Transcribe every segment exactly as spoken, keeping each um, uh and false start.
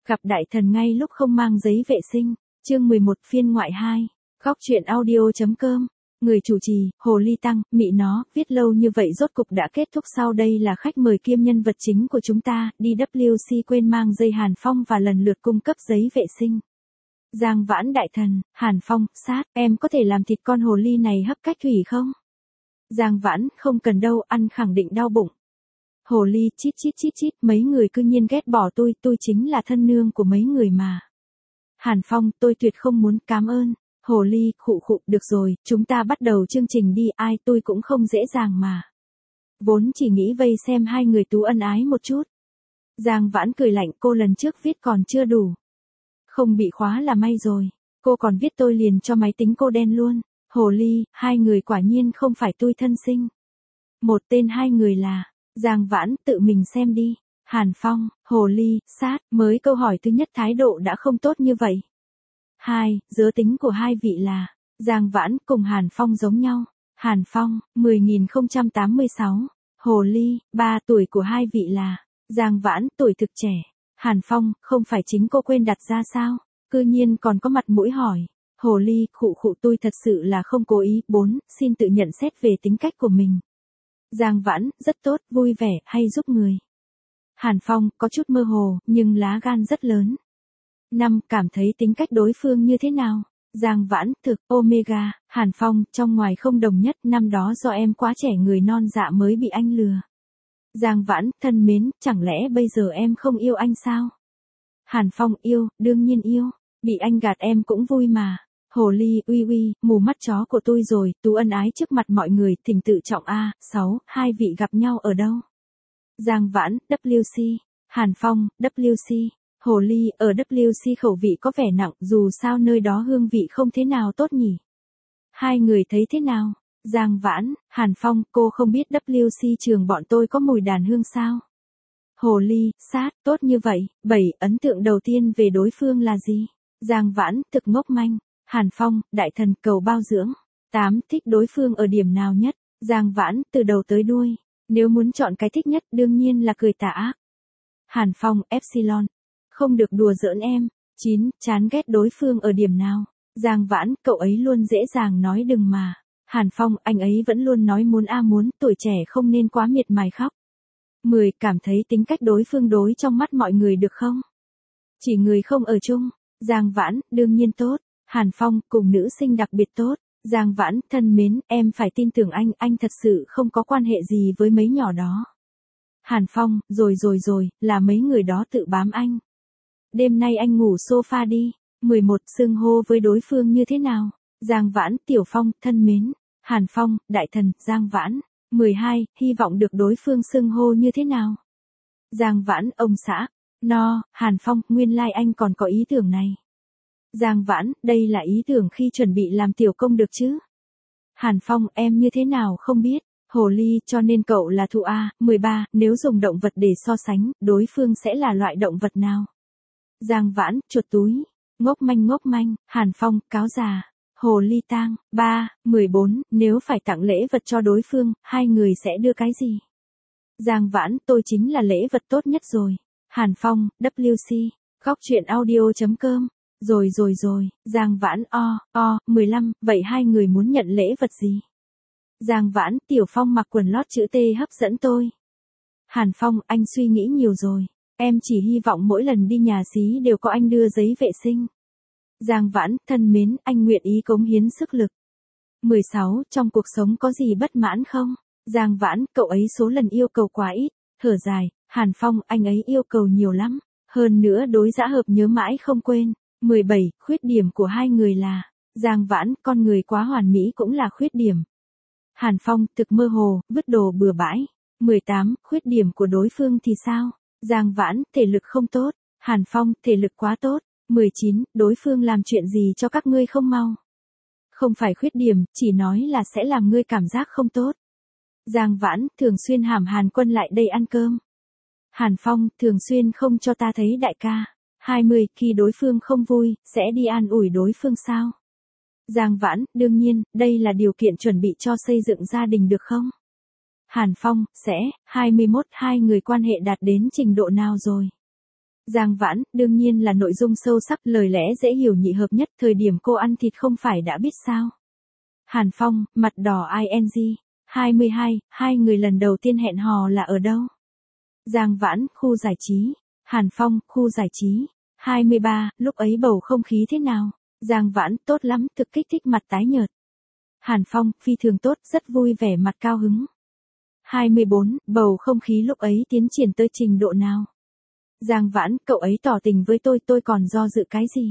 Gặp đại thần ngay lúc không mang giấy vệ sinh. Chương mười một phiên ngoại hai. Góc truyện audio.com. Người chủ trì, Hồ Ly Tăng, mị nó, viết lâu như vậy rốt cục đã kết thúc sau đây là khách mời kiêm nhân vật chính của chúng ta, đê vê xê quên mang dây Hàn Phong và lần lượt cung cấp giấy vệ sinh. Giang Vãn đại thần, Hàn Phong, sát, em có thể làm thịt con hồ ly này hấp cách thủy không? Giang Vãn, không cần đâu, ăn khẳng định đau bụng. Hồ ly, chít chít chít chít, mấy người cư nhiên ghét bỏ tôi, tôi chính là thân nương của mấy người mà. Hàn Phong, tôi tuyệt không muốn, cảm ơn. Hồ ly, khụ khụ, được rồi, chúng ta bắt đầu chương trình đi, ai tôi cũng không dễ dàng mà. Vốn chỉ nghĩ vây xem hai người tú ân ái một chút. Giang Vãn cười lạnh, cô lần trước viết còn chưa đủ. Không bị khóa là may rồi, cô còn viết tôi liền cho máy tính cô đen luôn. Hồ ly, hai người quả nhiên không phải tôi thân sinh. Một tên hai người là, Giang Vãn, tự mình xem đi. Hàn Phong, Hồ ly, sát, mới câu hỏi thứ nhất thái độ đã không tốt như vậy. Hai, giới tính của hai vị là, Giang Vãn cùng Hàn Phong giống nhau. Hàn Phong, mười nghìn không trăm tám mươi sáu. Hồ ly, ba tuổi của hai vị là, Giang Vãn, tuổi thực trẻ. Hàn Phong, không phải chính cô quên đặt ra sao? Cư nhiên còn có mặt mũi hỏi. Hồ ly, khụ khụ, tôi thật sự là không cố ý. Bốn, xin tự nhận xét về tính cách của mình. Giang Vãn, rất tốt, vui vẻ, hay giúp người. Hàn Phong, có chút mơ hồ, nhưng lá gan rất lớn. Năm, cảm thấy tính cách đối phương như thế nào? Giang Vãn, thực, Omega. Hàn Phong, trong ngoài không đồng nhất, năm đó do em quá trẻ người non dạ mới bị anh lừa. Giang Vãn, thân mến, chẳng lẽ bây giờ em không yêu anh sao? Hàn Phong, yêu, đương nhiên yêu, bị anh gạt em cũng vui mà. Hồ ly, uy uy, mù mắt chó của tôi rồi, tú ân ái trước mặt mọi người, thỉnh tự trọng a. Sáu, hai vị gặp nhau ở đâu? Giang Vãn, vê kép xê. Hàn Phong, vê kép xê. Hồ ly, ở vê kép xê khẩu vị có vẻ nặng, dù sao nơi đó hương vị không thế nào tốt nhỉ. Hai người thấy thế nào? Giang Vãn, Hàn Phong, cô không biết vê kép xê trường bọn tôi có mùi đàn hương sao? Hồ ly, sát, tốt như vậy. Bảy, ấn tượng đầu tiên về đối phương là gì? Giang Vãn, thực ngốc manh. Hàn Phong, đại thần cầu bao dưỡng. Tám, thích đối phương ở điểm nào nhất? Giang Vãn, từ đầu tới đuôi. Nếu muốn chọn cái thích nhất, đương nhiên là cười tà ác. Hàn Phong, Epsilon. Không được đùa giỡn em. Chín, chán ghét đối phương ở điểm nào? Giang Vãn, cậu ấy luôn dễ dàng nói đừng mà. Hàn Phong, anh ấy vẫn luôn nói muốn a muốn, tuổi trẻ không nên quá miệt mài khóc. Mười, cảm thấy tính cách đối phương đối trong mắt mọi người được không? Chỉ người không ở chung. Giang Vãn, đương nhiên tốt. Hàn Phong, cùng nữ sinh đặc biệt tốt. Giang Vãn, thân mến, em phải tin tưởng anh, anh thật sự không có quan hệ gì với mấy nhỏ đó. Hàn Phong, rồi rồi rồi, là mấy người đó tự bám anh. Đêm nay anh ngủ sofa đi. Mười một, xưng hô với đối phương như thế nào? Giang Vãn, Tiểu Phong, thân mến. Hàn Phong, đại thần, Giang Vãn. Mười hai, hy vọng được đối phương xưng hô như thế nào? Giang Vãn, ông xã. No, Hàn Phong, nguyên lai like anh còn có ý tưởng này. Giang Vãn, đây là ý tưởng khi chuẩn bị làm tiểu công được chứ? Hàn Phong, em như thế nào không biết. Hồ ly, cho nên cậu là thụ A. Mười ba, nếu dùng động vật để so sánh, đối phương sẽ là loại động vật nào? Giang Vãn, chuột túi. Ngốc manh ngốc manh. Hàn Phong, cáo già. Hồ ly tang. Ba, mười bốn, nếu phải tặng lễ vật cho đối phương, hai người sẽ đưa cái gì? Giang Vãn, tôi chính là lễ vật tốt nhất rồi. Hàn Phong, vê kép xê. Góc truyện audio.com. Rồi rồi rồi, Giang Vãn, o, o, mười lăm, vậy hai người muốn nhận lễ vật gì? Giang Vãn, Tiểu Phong mặc quần lót chữ T hấp dẫn tôi. Hàn Phong, anh suy nghĩ nhiều rồi. Em chỉ hy vọng mỗi lần đi nhà xí đều có anh đưa giấy vệ sinh. Giang Vãn, thân mến, anh nguyện ý cống hiến sức lực. Mười sáu, trong cuộc sống có gì bất mãn không? Giang Vãn, cậu ấy số lần yêu cầu quá ít. Thở dài. Hàn Phong, anh ấy yêu cầu nhiều lắm. Hơn nữa đối dã hợp nhớ mãi không quên. Mười bảy, khuyết điểm của hai người là, Giang Vãn, con người quá hoàn mỹ cũng là khuyết điểm. Hàn Phong, thực mơ hồ, vứt đồ bừa bãi. Mười tám, khuyết điểm của đối phương thì sao? Giang Vãn, thể lực không tốt. Hàn Phong, thể lực quá tốt. Mười chín, đối phương làm chuyện gì cho các ngươi không mau? Không phải khuyết điểm, chỉ nói là sẽ làm ngươi cảm giác không tốt. Giang Vãn, thường xuyên hàm Hàn Quân lại đây ăn cơm. Hàn Phong, thường xuyên không cho ta thấy đại ca. Hai mươi, khi đối phương không vui, sẽ đi an ủi đối phương sao? Giang Vãn, đương nhiên, đây là điều kiện chuẩn bị cho xây dựng gia đình được không? Hàn Phong, sẽ. Hai mươi mốt, hai người quan hệ đạt đến trình độ nào rồi? Giang Vãn, đương nhiên là nội dung sâu sắc, lời lẽ dễ hiểu nhị hợp nhất, thời điểm cô ăn thịt không phải đã biết sao. Hàn Phong, mặt đỏ ing. hai mươi hai, hai người lần đầu tiên hẹn hò là ở đâu? Giang Vãn, khu giải trí. Hàn Phong, khu giải trí. hai mươi ba, lúc ấy bầu không khí thế nào? Giang Vãn, tốt lắm, thực kích thích mặt tái nhợt. Hàn Phong, phi thường tốt, rất vui vẻ mặt cao hứng. hai mươi bốn, bầu không khí lúc ấy tiến triển tới trình độ nào? Giang Vãn, cậu ấy tỏ tình với tôi, tôi còn do dự cái gì?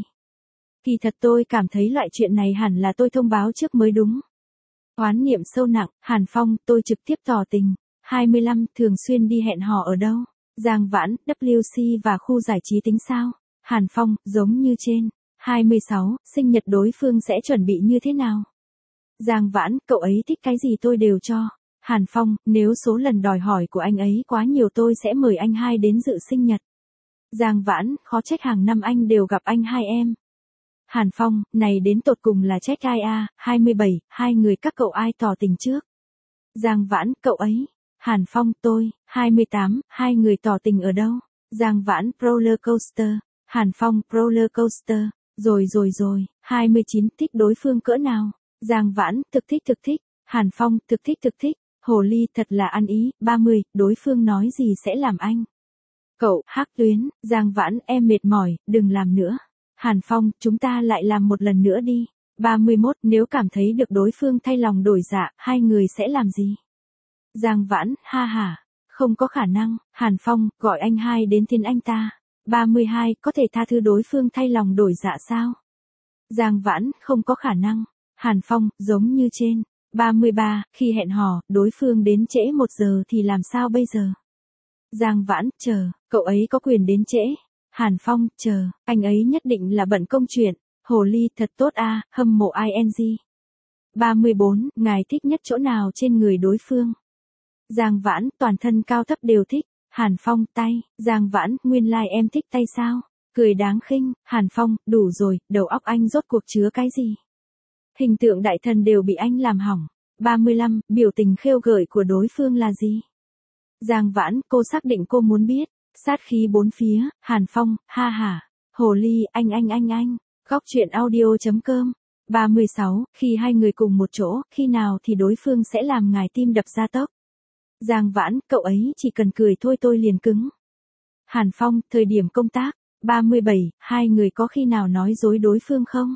Kỳ thật tôi cảm thấy loại chuyện này hẳn là tôi thông báo trước mới đúng. Oán niệm sâu nặng, Hàn Phong, tôi trực tiếp tỏ tình. hai mươi lăm, thường xuyên đi hẹn hò ở đâu? Giang Vãn, W C và khu giải trí tính sao? Hàn Phong, giống như trên. hai mươi sáu, sinh nhật đối phương sẽ chuẩn bị như thế nào? Giang Vãn, cậu ấy thích cái gì tôi đều cho. Hàn Phong, nếu số lần đòi hỏi của anh ấy quá nhiều tôi sẽ mời anh hai đến dự sinh nhật. Giang Vãn, khó trách hàng năm anh đều gặp anh hai em. Hàn Phong, này đến tột cùng là trách ai a? hai mươi bảy, hai người các cậu ai tỏ tình trước? Giang Vãn, cậu ấy. Hàn Phong, tôi. hai mươi tám, hai người tỏ tình ở đâu? Giang Vãn, roller coaster. Hàn Phong, roller coaster. Rồi rồi rồi. hai mươi chín, thích đối phương cỡ nào? Giang Vãn, thực thích thực thích. Hàn Phong, thực thích thực thích. Hồ ly thật là ăn ý. ba mươi, đối phương nói gì sẽ làm anh? Cậu, Hắc Tuyến. Giang Vãn, em mệt mỏi, đừng làm nữa. Hàn Phong, chúng ta lại làm một lần nữa đi. ba mươi mốt, nếu cảm thấy được đối phương thay lòng đổi dạ, hai người sẽ làm gì? Giang Vãn, ha ha, không có khả năng. Hàn Phong, gọi anh hai đến thiên anh ta. ba mươi hai, có thể tha thứ đối phương thay lòng đổi dạ sao? Giang Vãn, không có khả năng. Hàn Phong, giống như trên. ba mươi ba, khi hẹn hò, đối phương đến trễ một giờ thì làm sao bây giờ? Giang Vãn, chờ, cậu ấy có quyền đến trễ. Hàn Phong, chờ, anh ấy nhất định là bận công chuyện. Hồ ly thật tốt a, hâm mộ ing. ba mươi bốn, ngài thích nhất chỗ nào trên người đối phương? Giang Vãn, toàn thân cao thấp đều thích. Hàn Phong, tay. Giang Vãn, nguyên lai like em thích tay sao? Cười đáng khinh. Hàn Phong, đủ rồi, đầu óc anh rốt cuộc chứa cái gì? Hình tượng đại thần đều bị anh làm hỏng. ba mươi lăm, biểu tình khêu gợi của đối phương là gì? Giang Vãn, cô xác định cô muốn biết. Sát khí bốn phía. Hàn Phong, ha ha. Hồ ly, anh anh anh anh. Góc truyện audio chấm com. ba mươi sáu, khi hai người cùng một chỗ, khi nào thì đối phương sẽ làm ngài tim đập ra tốc? Giang Vãn, cậu ấy chỉ cần cười thôi tôi liền cứng. Hàn Phong, thời điểm công tác. ba mươi bảy, hai người có khi nào nói dối đối phương không?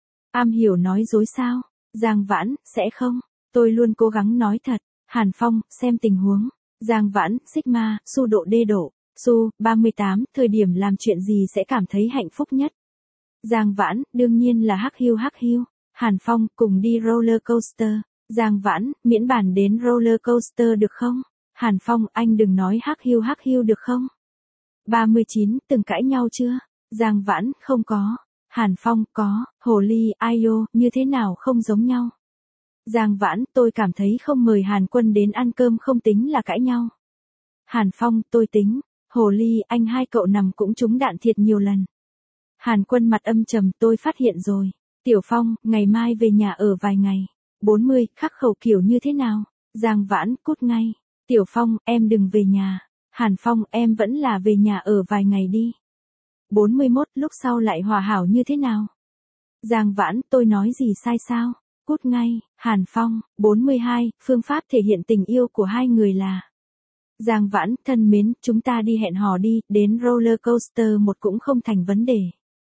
Am hiểu nói dối sao? Giang Vãn, sẽ không. Tôi luôn cố gắng nói thật. Hàn Phong, xem tình huống. Giang Vãn, Sigma, su độ đê độ. Su, ba mươi tám, thời điểm làm chuyện gì sẽ cảm thấy hạnh phúc nhất? Giang Vãn, đương nhiên là hắc hiu hắc hiu. Hàn Phong, cùng đi roller coaster. Giang Vãn, miễn bàn đến roller coaster được không? Hàn Phong, anh đừng nói hắc hiu hắc hiu được không? ba mươi chín, từng cãi nhau chưa? Giang Vãn, không có. Hàn Phong, có. Hồ ly, ayo, như thế nào không giống nhau? Giang Vãn, tôi cảm thấy không mời Hàn Quân đến ăn cơm không tính là cãi nhau. Hàn Phong, tôi tính. Hồ ly, anh hai cậu nằm cũng trúng đạn thiệt nhiều lần. Hàn Quân mặt âm trầm, tôi phát hiện rồi. Tiểu Phong, ngày mai về nhà ở vài ngày. bốn mươi, khắc khẩu kiểu như thế nào? Giang Vãn, cút ngay. Tiểu Phong, em đừng về nhà. Hàn Phong, em vẫn là về nhà ở vài ngày đi. bốn mươi mốt, lúc sau lại hòa hảo như thế nào? Giang Vãn, tôi nói gì sai sao? Cút ngay. Hàn Phong, bốn mươi hai, phương pháp thể hiện tình yêu của hai người là. Giang Vãn, thân mến, chúng ta đi hẹn hò đi, đến roller coaster một cũng không thành vấn đề.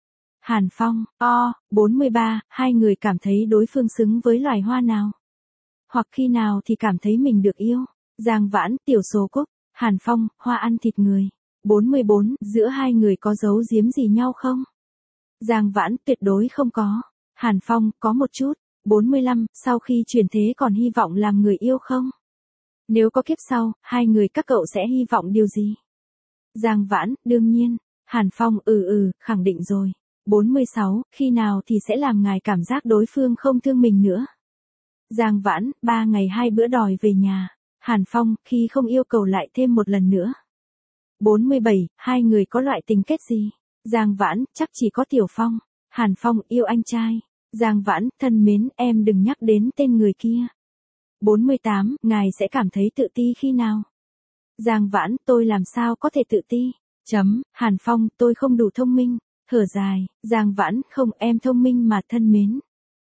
Hàn Phong, o, bốn mươi ba, hai người cảm thấy đối phương xứng với loài hoa nào? Hoặc khi nào thì cảm thấy mình được yêu? Giang Vãn, tiểu số cúc. Hàn Phong, hoa ăn thịt người. bốn mươi bốn, giữa hai người có giấu giếm gì nhau không? Giang Vãn, tuyệt đối không có. Hàn Phong, có một chút. bốn mươi lăm, sau khi chuyển thế còn hy vọng làm người yêu không? Nếu có kiếp sau, hai người các cậu sẽ hy vọng điều gì? Giang Vãn, đương nhiên. Hàn Phong, ừ ừ, khẳng định rồi. bốn mươi sáu, khi nào thì sẽ làm ngài cảm giác đối phương không thương mình nữa? Giang Vãn, ba ngày hai bữa đòi về nhà. Hàn Phong, khi không yêu cầu lại thêm một lần nữa. bốn mươi bảy, hai người có loại tình kết gì? Giang Vãn, chắc chỉ có Tiểu Phong. Hàn Phong, yêu anh trai. Giang Vãn, thân mến, em đừng nhắc đến tên người kia. bốn mươi tám, ngài sẽ cảm thấy tự ti khi nào? Giang Vãn, tôi làm sao có thể tự ti? Chấm, Hàn Phong, tôi không đủ thông minh. Thở dài, Giang Vãn, không, em thông minh mà thân mến.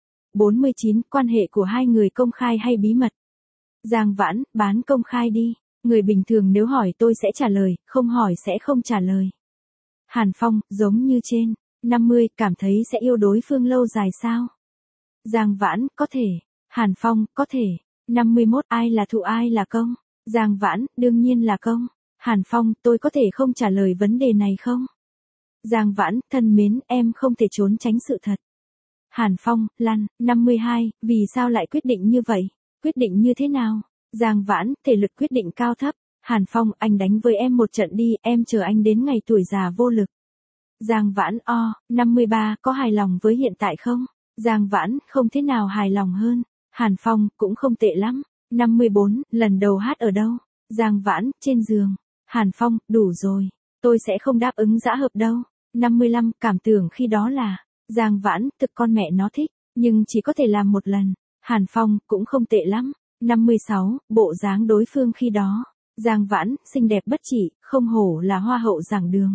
bốn mươi chín, quan hệ của hai người công khai hay bí mật? Giang Vãn, bán công khai đi. Người bình thường nếu hỏi tôi sẽ trả lời, không hỏi sẽ không trả lời. Hàn Phong, giống như trên. năm mươi, cảm thấy sẽ yêu đối phương lâu dài sao? Giang Vãn, có thể. Hàn Phong, có thể. năm mươi mốt, ai là thụ ai là công? Giang Vãn, đương nhiên là công. Hàn Phong, tôi có thể không trả lời vấn đề này không? Giang Vãn, thân mến, em không thể trốn tránh sự thật. Hàn Phong, lăn. năm mươi hai, vì sao lại quyết định như vậy? Quyết định như thế nào? Giang Vãn, thể lực quyết định cao thấp. Hàn Phong, anh đánh với em một trận đi, em chờ anh đến ngày tuổi già vô lực. Giang Vãn, o, năm mươi ba, có hài lòng với hiện tại không? Giang Vãn, không thế nào hài lòng hơn. Hàn Phong, cũng không tệ lắm. năm mươi bốn, lần đầu hát ở đâu? Giang Vãn, trên giường. Hàn Phong, đủ rồi. Tôi sẽ không đáp ứng giã hợp đâu. năm mươi lăm, cảm tưởng khi đó là. Giang Vãn, thực con mẹ nó thích, nhưng chỉ có thể làm một lần. Hàn Phong, cũng không tệ lắm. năm mươi sáu, bộ dáng đối phương khi đó. Giang Vãn, xinh đẹp bất chỉ, không hổ là hoa hậu giảng đường.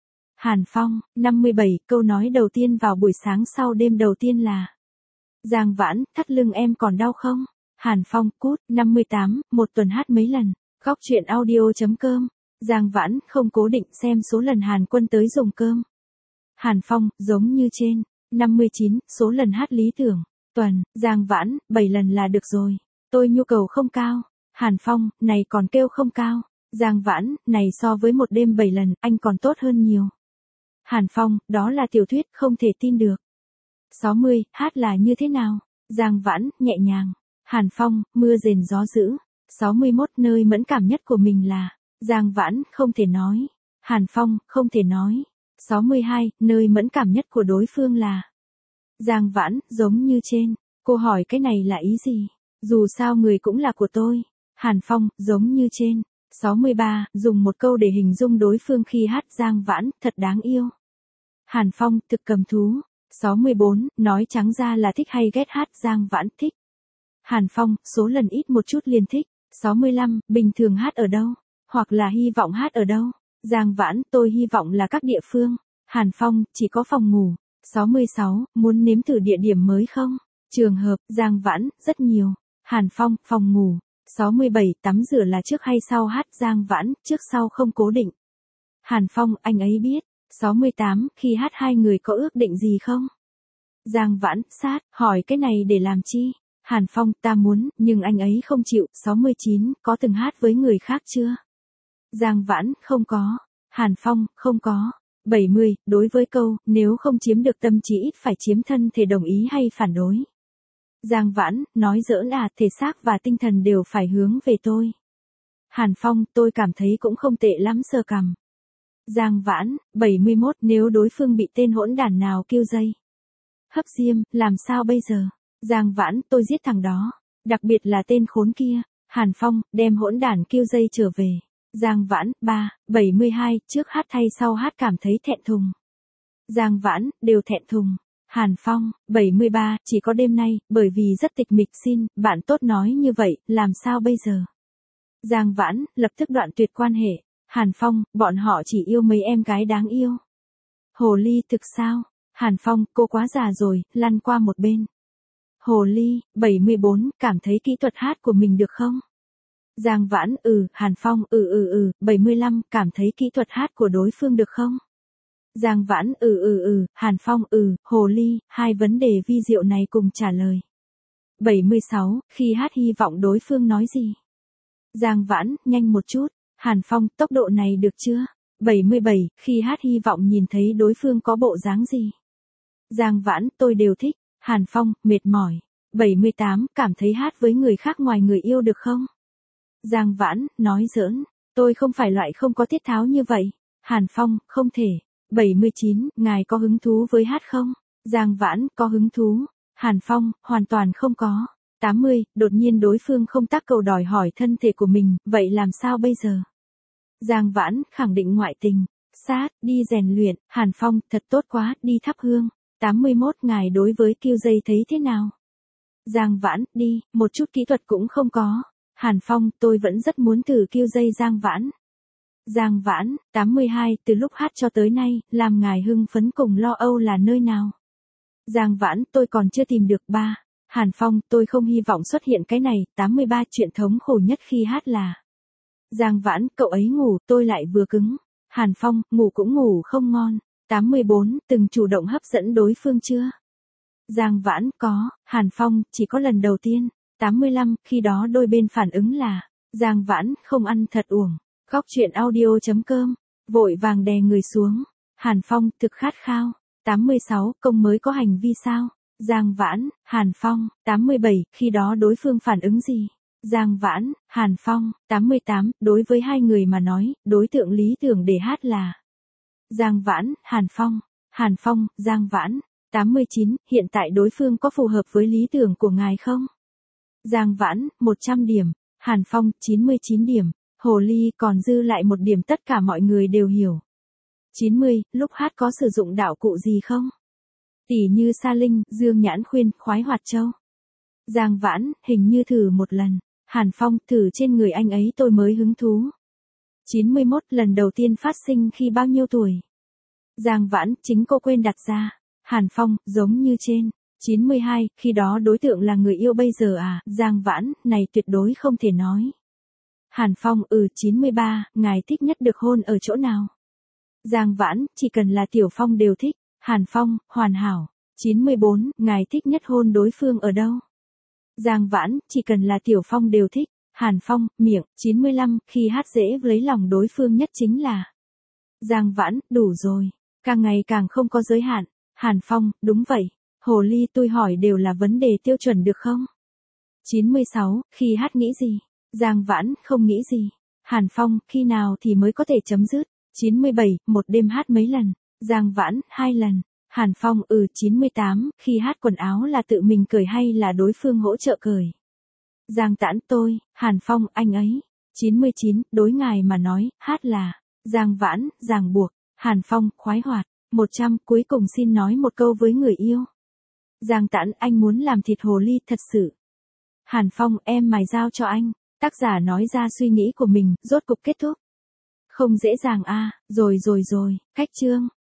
Hàn Phong, năm mươi bảy, câu nói đầu tiên vào buổi sáng sau đêm đầu tiên là. Giang Vãn, thắt lưng em còn đau không? Hàn Phong, cút. năm mươi tám, một tuần hát mấy lần. Góc truyện audio.com. Giang Vãn, không cố định xem số lần Hàn Quân tới dùng cơm. Hàn Phong, giống như trên. năm mươi chín, số lần hát lý tưởng. Tuần. Giang Vãn, bảy lần là được rồi. Tôi nhu cầu không cao. Hàn Phong, này còn kêu không cao. Giang Vãn, này so với một đêm bảy lần, anh còn tốt hơn nhiều. Hàn Phong, đó là tiểu thuyết, không thể tin được. sáu mươi, hát là như thế nào? Giang Vãn, nhẹ nhàng. Hàn Phong, mưa rền gió dữ. sáu mươi mốt, nơi mẫn cảm nhất của mình là. Giang Vãn, không thể nói. Hàn Phong, không thể nói. sáu mươi hai, nơi mẫn cảm nhất của đối phương là. Giang Vãn, giống như trên. Cô hỏi cái này là ý gì? Dù sao người cũng là của tôi. Hàn Phong, giống như trên. sáu mươi ba, dùng một câu để hình dung đối phương khi hát. Giang Vãn, thật đáng yêu. Hàn Phong, thực cầm thú. sáu mươi bốn, nói trắng ra là thích hay ghét hát. Giang Vãn, thích. Hàn Phong, số lần ít một chút liền thích. sáu mươi lăm, bình thường hát ở đâu? Hoặc là hy vọng hát ở đâu? Giang Vãn, tôi hy vọng là các địa phương. Hàn Phong, chỉ có phòng ngủ. sáu mươi sáu, muốn nếm thử địa điểm mới không? Trường hợp. Giang Vãn, rất nhiều. Hàn Phong, phòng ngủ. sáu mươi bảy, tắm rửa là trước hay sau hát? Giang Vãn, trước sau không cố định. Hàn Phong, anh ấy biết. sáu mươi tám, khi hát hai người có ước định gì không? Giang Vãn, sát, hỏi cái này để làm chi? Hàn Phong, ta muốn, nhưng anh ấy không chịu. sáu mươi chín, có từng hát với người khác chưa? Giang Vãn, không có. Hàn Phong, không có. bảy mươi, đối với câu, nếu không chiếm được tâm trí ít phải chiếm thân thể đồng ý hay phản đối? Giang Vãn, nói giỡn à, thể xác và tinh thần đều phải hướng về tôi. Hàn Phong, tôi cảm thấy cũng không tệ lắm sơ cằm. Giang Vãn, bảy mươi mốt, nếu đối phương bị tên hỗn đản nào kêu dây. Hấp diêm, làm sao bây giờ? Giang Vãn, tôi giết thằng đó. Đặc biệt là tên khốn kia. Hàn Phong, đem hỗn đản kêu dây trở về. Giang Vãn, ba, bảy mươi hai, trước hát hay sau hát cảm thấy thẹn thùng? Giang Vãn, đều thẹn thùng. Hàn Phong, bảy mươi ba, chỉ có đêm nay, bởi vì rất tịch mịch xin, bạn tốt nói như vậy, làm sao bây giờ? Giang Vãn, lập tức đoạn tuyệt quan hệ. Hàn Phong, bọn họ chỉ yêu mấy em gái đáng yêu. Hồ ly thực sao? Hàn Phong, cô quá già rồi, lăn qua một bên. Hồ ly, bảy mươi bốn, cảm thấy kỹ thuật hát của mình được không? Giang Vãn, ừ. Hàn Phong, ừ ừ ừ. bảy mươi lăm, cảm thấy kỹ thuật hát của đối phương được không? Giang Vãn, ừ ừ ừ. Hàn Phong, ừ. Hồ ly, hai vấn đề vi diệu này cùng trả lời. bảy mươi sáu, khi hát hy vọng đối phương nói gì? Giang Vãn, nhanh một chút. Hàn Phong, tốc độ này được chưa? bảy mươi bảy, khi hát hy vọng nhìn thấy đối phương có bộ dáng gì? Giang Vãn, tôi đều thích. Hàn Phong, mệt mỏi. bảy mươi tám, cảm thấy hát với người khác ngoài người yêu được không? Giang Vãn, nói giỡn. Tôi không phải loại không có tiết tháo như vậy. Hàn Phong, không thể. bảy mươi chín, ngài có hứng thú với hát không? Giang Vãn, có hứng thú. Hàn Phong, hoàn toàn không có. tám mươi, đột nhiên đối phương không tác cầu đòi hỏi thân thể của mình, vậy làm sao bây giờ? Giang Vãn, khẳng định ngoại tình. Sát, đi rèn luyện. Hàn Phong, thật tốt quá, đi thắp hương. tám mươi mốt, ngài đối với kiêu dây thấy thế nào? Giang Vãn, đi, một chút kỹ thuật cũng không có. Hàn Phong, tôi vẫn rất muốn thử kiêu dây. Giang Vãn. Giang Vãn, tám mươi hai, từ lúc hát cho tới nay, làm ngài hưng phấn cùng lo âu là nơi nào? Giang Vãn, tôi còn chưa tìm được ba. Hàn Phong, tôi không hy vọng xuất hiện cái này. tám mươi ba, chuyện thống khổ nhất khi hát là. Giang Vãn, cậu ấy ngủ, tôi lại vừa cứng. Hàn Phong, ngủ cũng ngủ không ngon. tám mươi bốn, từng chủ động hấp dẫn đối phương chưa? Giang Vãn, có. Hàn Phong, chỉ có lần đầu tiên. tám mươi lăm, khi đó đôi bên phản ứng là. Giang Vãn, không ăn thật uổng. Góc chuyện audio.com, vội vàng đè người xuống. Hàn Phong, thực khát khao. tám mươi sáu, công mới có hành vi sao? Giang Vãn, Hàn Phong, tám mươi bảy, khi đó đối phương phản ứng gì? Giang Vãn, Hàn Phong, tám mươi tám, đối với hai người mà nói, đối tượng lý tưởng để hát là. Giang Vãn, Hàn Phong, Hàn Phong, Giang Vãn, tám mươi chín, hiện tại đối phương có phù hợp với lý tưởng của ngài không? Giang Vãn, một trăm điểm, Hàn Phong, chín mươi chín điểm, hồ ly còn dư lại một điểm tất cả mọi người đều hiểu. chín mươi, lúc hát có sử dụng đạo cụ gì không? Tỉ như sa linh, dương nhãn khuyên, khoái hoạt châu. Giang Vãn, hình như thử một lần. Hàn Phong, thử trên người anh ấy tôi mới hứng thú. chín mươi mốt, lần đầu tiên phát sinh khi bao nhiêu tuổi? Giang Vãn, chính cô quên đặt ra. Hàn Phong, giống như trên. chín mươi hai, khi đó đối tượng là người yêu bây giờ à? Giang Vãn, này tuyệt đối không thể nói. Hàn Phong, ừ. chín mươi ba, ngài thích nhất được hôn ở chỗ nào? Giang Vãn, chỉ cần là Tiểu Phong đều thích. Hàn Phong, hoàn hảo. chín mươi bốn, ngài thích nhất hôn đối phương ở đâu? Giang Vãn, chỉ cần là Tiểu Phong đều thích. Hàn Phong, miệng. chín mươi lăm, khi hát dễ lấy lòng đối phương nhất chính là. Giang Vãn, đủ rồi. Càng ngày càng không có giới hạn. Hàn Phong, đúng vậy. Hồ ly tôi hỏi đều là vấn đề tiêu chuẩn được không? chín mươi sáu, khi hát nghĩ gì? Giang Vãn, không nghĩ gì. Hàn Phong, khi nào thì mới có thể chấm dứt? chín mươi bảy, một đêm hát mấy lần? Giang Vãn, hai lần. Hàn Phong, ừ. chín mươi tám, khi hát quần áo là tự mình cởi hay là đối phương hỗ trợ cởi? Giang Tãn, tôi. Hàn Phong, anh ấy. chín mươi chín, đối ngài mà nói, hát là. Giang Vãn, ràng buộc. Hàn Phong, khoái hoạt. một trăm, cuối cùng xin nói một câu với người yêu. Giang Tãn, anh muốn làm thịt hồ ly thật sự. Hàn Phong, em mài dao cho anh. Tác giả nói ra suy nghĩ của mình, rốt cục kết thúc. Không dễ dàng a, à, rồi rồi rồi, cách chương.